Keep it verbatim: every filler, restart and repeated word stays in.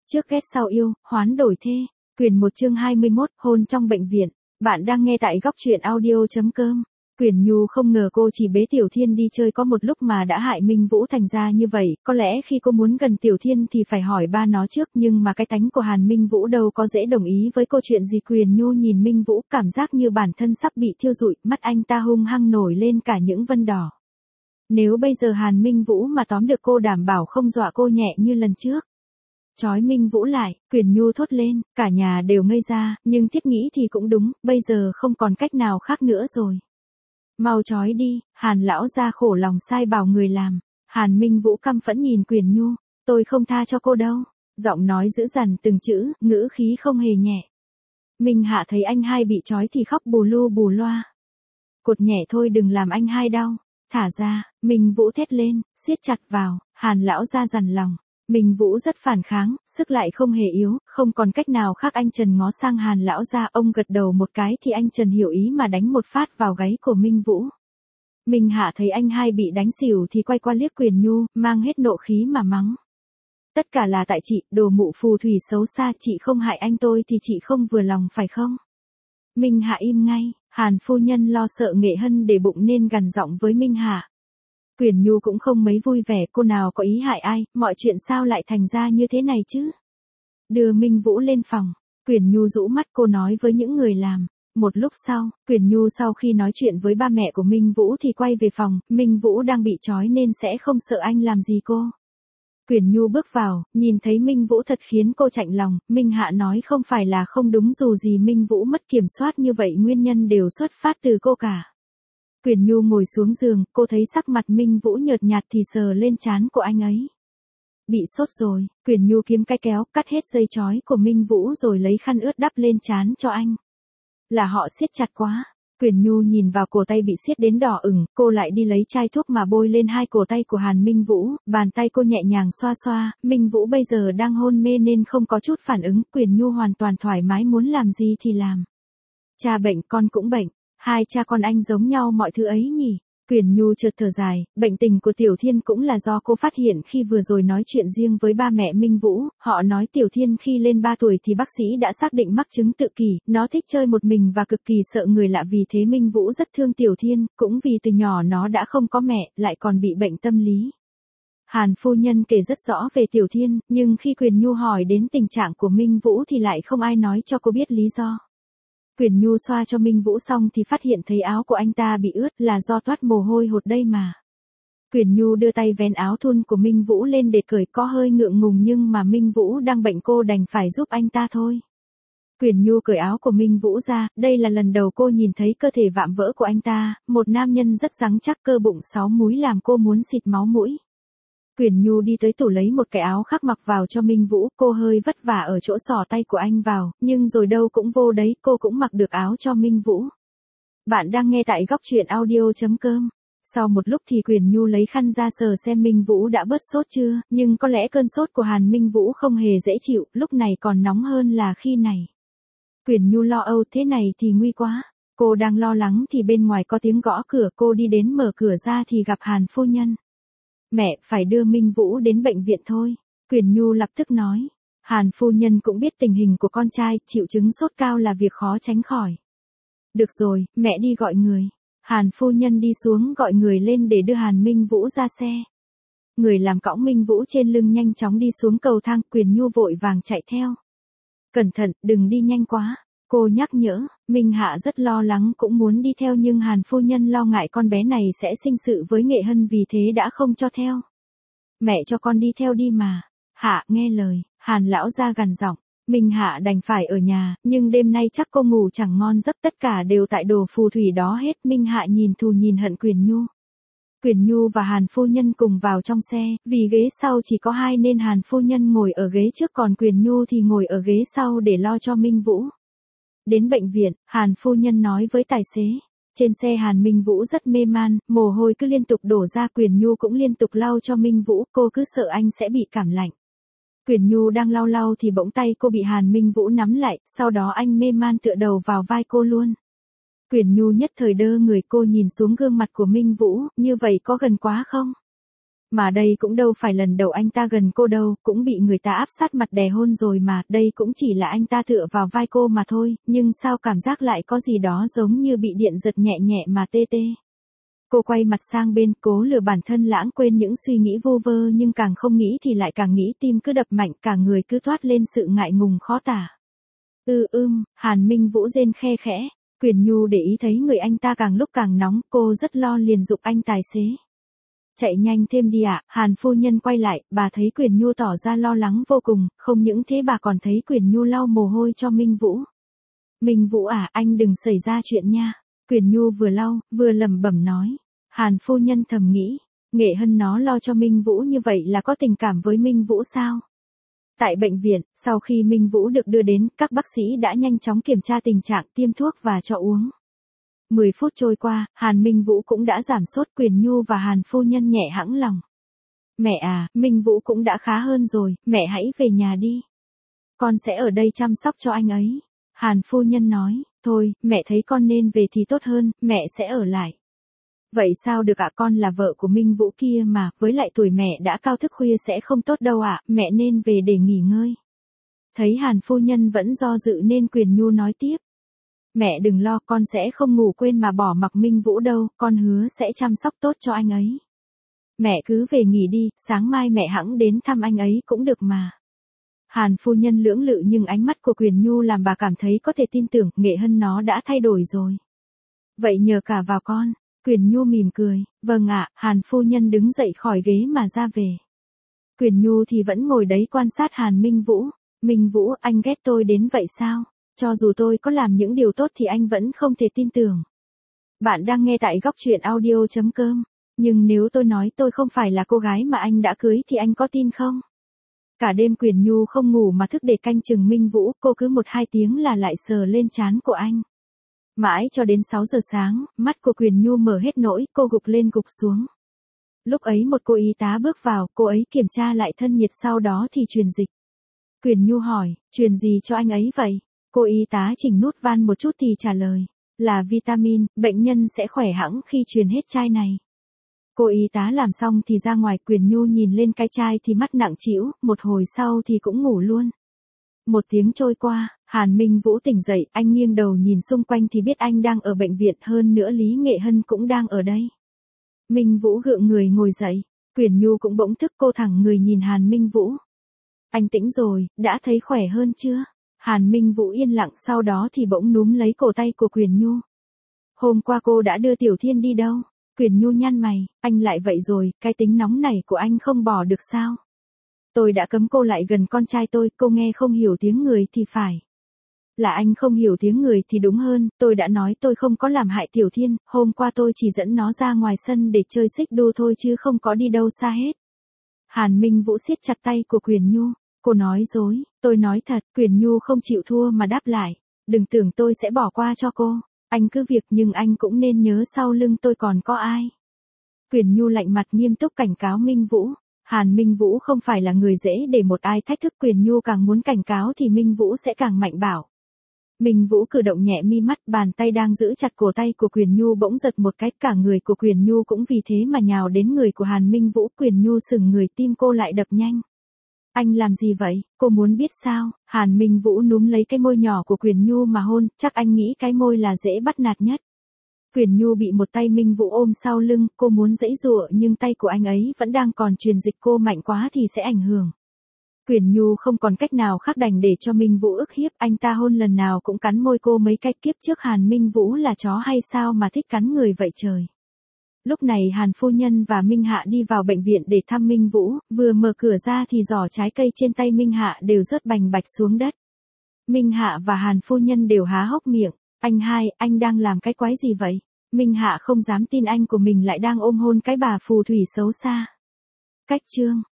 Trước ghét sau yêu, hoán đổi thê. Quyển một chương hai mươi mốt, hôn trong bệnh viện. Bạn đang nghe tại góc truyện audio chấm com. Quyển Nhu không ngờ cô chỉ bế Tiểu Thiên đi chơi có một lúc mà đã hại Minh Vũ thành ra như vậy, có lẽ khi cô muốn gần Tiểu Thiên thì phải hỏi ba nó trước, nhưng mà cái tánh của Hàn Minh Vũ đâu có dễ đồng ý với câu chuyện gì. Quyển Nhu nhìn Minh Vũ, cảm giác như bản thân sắp bị thiêu rụi, mắt anh ta hung hăng nổi lên cả những vân đỏ. Nếu bây giờ Hàn Minh Vũ mà tóm được cô đảm bảo không dọa cô nhẹ như lần trước. Chói Minh Vũ lại, Quyển Nhu thốt lên, cả nhà đều ngây ra, nhưng thiết nghĩ thì cũng đúng, bây giờ không còn cách nào khác nữa rồi. Mau chói đi, Hàn lão gia khổ lòng sai bảo người làm. Hàn Minh Vũ căm phẫn nhìn Quyển Nhu, tôi không tha cho cô đâu. Giọng nói dữ dằn từng chữ, ngữ khí không hề nhẹ. Minh Hạ thấy anh hai bị chói thì khóc bù lu bù loa. Cột nhẹ thôi, đừng làm anh hai đau. Thả ra, Minh Vũ thét lên, siết chặt vào. Hàn lão gia dằn lòng. Minh Vũ rất phản kháng, sức lại không hề yếu, không còn cách nào khác. Anh Trần ngó sang Hàn lão gia, ông gật đầu một cái thì anh Trần hiểu ý mà đánh một phát vào gáy của Minh Vũ. Minh Hạ thấy anh hai bị đánh xỉu thì quay qua liếc Quyển Nhu, mang hết nộ khí mà mắng. Tất cả là tại chị, đồ mụ phù thủy xấu xa, chị không hại anh tôi thì chị không vừa lòng phải không? Minh Hạ im ngay, Hàn phu nhân lo sợ Nghệ Hân để bụng nên gằn giọng với Minh Hạ. Quyển Nhu cũng không mấy vui vẻ, cô nào có ý hại ai, mọi chuyện sao lại thành ra như thế này chứ? Đưa Minh Vũ lên phòng, Quyển Nhu rũ mắt, cô nói với những người làm. Một lúc sau, Quyển Nhu sau khi nói chuyện với ba mẹ của Minh Vũ thì quay về phòng, Minh Vũ đang bị trói nên sẽ không sợ anh làm gì cô. Quyển Nhu bước vào, nhìn thấy Minh Vũ thật khiến cô chạnh lòng. Minh Hạ nói không phải là không đúng, dù gì Minh Vũ mất kiểm soát như vậy nguyên nhân đều xuất phát từ cô cả. Quyển Nhu ngồi xuống giường, cô thấy sắc mặt Minh Vũ nhợt nhạt thì sờ lên trán của anh ấy. Bị sốt rồi, Quyển Nhu kiếm cái kéo, cắt hết dây chói của Minh Vũ rồi lấy khăn ướt đắp lên trán cho anh. Là họ siết chặt quá. Quyển Nhu nhìn vào cổ tay bị siết đến đỏ ửng, cô lại đi lấy chai thuốc mà bôi lên hai cổ tay của Hàn Minh Vũ, bàn tay cô nhẹ nhàng xoa xoa. Minh Vũ bây giờ đang hôn mê nên không có chút phản ứng, Quyển Nhu hoàn toàn thoải mái, muốn làm gì thì làm. Cha bệnh, con cũng bệnh. Hai cha con anh giống nhau mọi thứ ấy nhỉ? Quyển Nhu chợt thở dài, bệnh tình của Tiểu Thiên cũng là do cô phát hiện khi vừa rồi nói chuyện riêng với ba mẹ Minh Vũ. Họ nói Tiểu Thiên khi lên ba tuổi thì bác sĩ đã xác định mắc chứng tự kỷ, nó thích chơi một mình và cực kỳ sợ người lạ, vì thế Minh Vũ rất thương Tiểu Thiên, cũng vì từ nhỏ nó đã không có mẹ, lại còn bị bệnh tâm lý. Hàn phu nhân kể rất rõ về Tiểu Thiên, nhưng khi Quyển Nhu hỏi đến tình trạng của Minh Vũ thì lại không ai nói cho cô biết lý do. Quyển Nhu xoa cho Minh Vũ xong thì phát hiện thấy áo của anh ta bị ướt, là do toát mồ hôi hột đây mà. Quyển Nhu đưa tay vén áo thun của Minh Vũ lên để cởi, có hơi ngượng ngùng nhưng mà Minh Vũ đang bệnh, cô đành phải giúp anh ta thôi. Quyển Nhu cởi áo của Minh Vũ ra, đây là lần đầu cô nhìn thấy cơ thể vạm vỡ của anh ta, một nam nhân rất rắn chắc, cơ bụng sáu múi làm cô muốn xịt máu mũi. Quyển Nhu đi tới tủ lấy một cái áo khác mặc vào cho Minh Vũ, cô hơi vất vả ở chỗ xỏ tay của anh vào, nhưng rồi đâu cũng vô đấy, cô cũng mặc được áo cho Minh Vũ. Bạn đang nghe tại góc truyện audio chấm com. Sau một lúc thì Quyển Nhu lấy khăn ra sờ xem Minh Vũ đã bớt sốt chưa, nhưng có lẽ cơn sốt của Hàn Minh Vũ không hề dễ chịu, lúc này còn nóng hơn là khi này. Quyển Nhu lo âu, thế này thì nguy quá. Cô đang lo lắng thì bên ngoài có tiếng gõ cửa, cô đi đến mở cửa ra thì gặp Hàn phu nhân. Mẹ, phải đưa Minh Vũ đến bệnh viện thôi. Quyển Nhu lập tức nói. Hàn phu nhân cũng biết tình hình của con trai, chịu chứng sốt cao là việc khó tránh khỏi. Được rồi, mẹ đi gọi người. Hàn phu nhân đi xuống gọi người lên để đưa Hàn Minh Vũ ra xe. Người làm cõng Minh Vũ trên lưng nhanh chóng đi xuống cầu thang, Quyển Nhu vội vàng chạy theo. Cẩn thận, đừng đi nhanh quá. Cô nhắc nhở. Minh Hạ rất lo lắng cũng muốn đi theo nhưng Hàn phu nhân lo ngại con bé này sẽ sinh sự với Nghệ Hân, vì thế đã không cho theo. Mẹ cho con đi theo đi mà. Hạ nghe lời, Hàn lão ra gằn giọng. Minh Hạ đành phải ở nhà, nhưng đêm nay chắc cô ngủ chẳng ngon giấc, tất cả đều tại đồ phù thủy đó hết. Minh Hạ nhìn thù nhìn hận Quyển Nhu. Quyển Nhu và Hàn phu nhân cùng vào trong xe, vì ghế sau chỉ có hai nên Hàn phu nhân ngồi ở ghế trước còn Quyển Nhu thì ngồi ở ghế sau để lo cho Minh Vũ. Đến bệnh viện, Hàn phu nhân nói với tài xế. Trên xe Hàn Minh Vũ rất mê man, mồ hôi cứ liên tục đổ ra, Quyển Nhu cũng liên tục lau cho Minh Vũ, cô cứ sợ anh sẽ bị cảm lạnh. Quyển Nhu đang lau lau thì bỗng tay cô bị Hàn Minh Vũ nắm lại, sau đó anh mê man tựa đầu vào vai cô luôn. Quyển Nhu nhất thời đơ người, cô nhìn xuống gương mặt của Minh Vũ, như vậy có gần quá không? Mà đây cũng đâu phải lần đầu anh ta gần cô đâu, cũng bị người ta áp sát mặt đè hôn rồi mà, đây cũng chỉ là anh ta tựa vào vai cô mà thôi, nhưng sao cảm giác lại có gì đó giống như bị điện giật nhẹ nhẹ mà tê tê. Cô quay mặt sang bên, cố lừa bản thân lãng quên những suy nghĩ vô vơ, nhưng càng không nghĩ thì lại càng nghĩ, tim cứ đập mạnh, cả người cứ toát lên sự ngại ngùng khó tả. Ư ưm, Hàn Minh Vũ rên khe khẽ, Quyền Nhu để ý thấy người anh ta càng lúc càng nóng, cô rất lo liền giục anh tài xế. Chạy nhanh thêm đi ạ. Hàn phu nhân quay lại, bà thấy Quyền Nhu tỏ ra lo lắng vô cùng, không những thế bà còn thấy Quyền Nhu lau mồ hôi cho Minh Vũ. Minh Vũ à, anh đừng xảy ra chuyện nha. Quyền Nhu vừa lau, vừa lẩm bẩm nói. Hàn phu nhân thầm nghĩ, Nghệ Hân nó lo cho Minh Vũ như vậy là có tình cảm với Minh Vũ sao? Tại bệnh viện, sau khi Minh Vũ được đưa đến, các bác sĩ đã nhanh chóng kiểm tra tình trạng, tiêm thuốc và cho uống. mười phút trôi qua, Hàn Minh Vũ cũng đã giảm sốt. Quyền Nhu và Hàn phu nhân nhẹ hãng lòng. Mẹ à, Minh Vũ cũng đã khá hơn rồi, mẹ hãy về nhà đi. Con sẽ ở đây chăm sóc cho anh ấy. Hàn phu nhân nói, thôi, mẹ thấy con nên về thì tốt hơn, mẹ sẽ ở lại. Vậy sao được ạ, con là vợ của Minh Vũ kia mà, với lại tuổi mẹ đã cao, thức khuya sẽ không tốt đâu ạ, mẹ nên về để nghỉ ngơi. Thấy Hàn phu nhân vẫn do dự nên Quyền Nhu nói tiếp. Mẹ đừng lo, con sẽ không ngủ quên mà bỏ mặc Minh Vũ đâu, con hứa sẽ chăm sóc tốt cho anh ấy. Mẹ cứ về nghỉ đi, sáng mai mẹ hẵng đến thăm anh ấy cũng được mà. Hàn phu nhân lưỡng lự nhưng ánh mắt của Quyền Nhu làm bà cảm thấy có thể tin tưởng, Nghệ Hân nó đã thay đổi rồi. Vậy nhờ cả vào con. Quyền Nhu mỉm cười, vâng ạ. Hàn phu nhân đứng dậy khỏi ghế mà ra về. Quyền Nhu thì vẫn ngồi đấy quan sát Hàn Minh Vũ. Minh Vũ, anh ghét tôi đến vậy sao? Cho dù tôi có làm những điều tốt thì anh vẫn không thể tin tưởng. Bạn đang nghe tại góc truyện audio chấm com. Nhưng nếu tôi nói tôi không phải là cô gái mà anh đã cưới thì anh có tin không? Cả đêm Quyền Nhu không ngủ mà thức để canh chừng Minh Vũ, cô cứ một hai tiếng là lại sờ lên trán của anh. Mãi cho đến sáu giờ sáng, mắt của Quyền Nhu mở hết nỗi, cô gục lên gục xuống. Lúc ấy một cô y tá bước vào, cô ấy kiểm tra lại thân nhiệt sau đó thì truyền dịch. Quyền Nhu hỏi, truyền gì cho anh ấy vậy? Cô y tá chỉnh nút van một chút thì trả lời, là vitamin, bệnh nhân sẽ khỏe hẵng khi truyền hết chai này. Cô y tá làm xong thì ra ngoài. Quyền Nhu nhìn lên cái chai thì mắt nặng trĩu, một hồi sau thì cũng ngủ luôn. Một tiếng trôi qua, Hàn Minh Vũ tỉnh dậy, anh nghiêng đầu nhìn xung quanh thì biết anh đang ở bệnh viện, hơn nữa Lý Nghệ Hân cũng đang ở đây. Minh Vũ gượng người ngồi dậy, Quyền Nhu cũng bỗng thức, cô thẳng người nhìn Hàn Minh Vũ. Anh tỉnh rồi, đã thấy khỏe hơn chưa? Hàn Minh Vũ yên lặng, sau đó thì bỗng núm lấy cổ tay của Quyền Nhu. Hôm qua cô đã đưa Tiểu Thiên đi đâu? Quyền Nhu nhăn mày, anh lại vậy rồi, cái tính nóng này của anh không bỏ được sao? Tôi đã cấm cô lại gần con trai tôi, cô nghe không hiểu tiếng người thì phải. Là anh không hiểu tiếng người thì đúng hơn, tôi đã nói tôi không có làm hại Tiểu Thiên, hôm qua tôi chỉ dẫn nó ra ngoài sân để chơi xích đu thôi chứ không có đi đâu xa hết. Hàn Minh Vũ siết chặt tay của Quyền Nhu, cô nói dối, tôi nói thật. Quyền Nhu không chịu thua mà đáp lại, đừng tưởng tôi sẽ bỏ qua cho cô, anh cứ việc nhưng anh cũng nên nhớ sau lưng tôi còn có ai. Quyền Nhu lạnh mặt nghiêm túc cảnh cáo Minh Vũ. Hàn Minh Vũ không phải là người dễ để một ai thách thức, Quyền Nhu càng muốn cảnh cáo thì Minh Vũ sẽ càng mạnh bạo. Minh Vũ cử động nhẹ mi mắt, bàn tay đang giữ chặt cổ tay của Quyền Nhu bỗng giật một cái, cả người của Quyền Nhu cũng vì thế mà nhào đến người của Hàn Minh Vũ. Quyền Nhu sững người, tim cô lại đập nhanh. Anh làm gì vậy, cô muốn biết sao? Hàn Minh Vũ núm lấy cái môi nhỏ của Quyền Nhu mà hôn, chắc anh nghĩ cái môi là dễ bắt nạt nhất. Quyền Nhu bị một tay Minh Vũ ôm sau lưng, cô muốn giãy giụa nhưng tay của anh ấy vẫn đang còn truyền dịch, cô mạnh quá thì sẽ ảnh hưởng. Quyền Nhu không còn cách nào khác đành để cho Minh Vũ ức hiếp, anh ta hôn lần nào cũng cắn môi cô mấy cái. Kiếp trước Hàn Minh Vũ là chó hay sao mà thích cắn người vậy trời. Lúc này Hàn phu nhân và Minh Hạ đi vào bệnh viện để thăm Minh Vũ, vừa mở cửa ra thì giỏ trái cây trên tay Minh Hạ đều rớt bành bạch xuống đất. Minh Hạ và Hàn phu nhân đều há hốc miệng, anh hai, anh đang làm cái quái gì vậy? Minh Hạ không dám tin anh của mình lại đang ôm hôn cái bà phù thủy xấu xa. Cách chương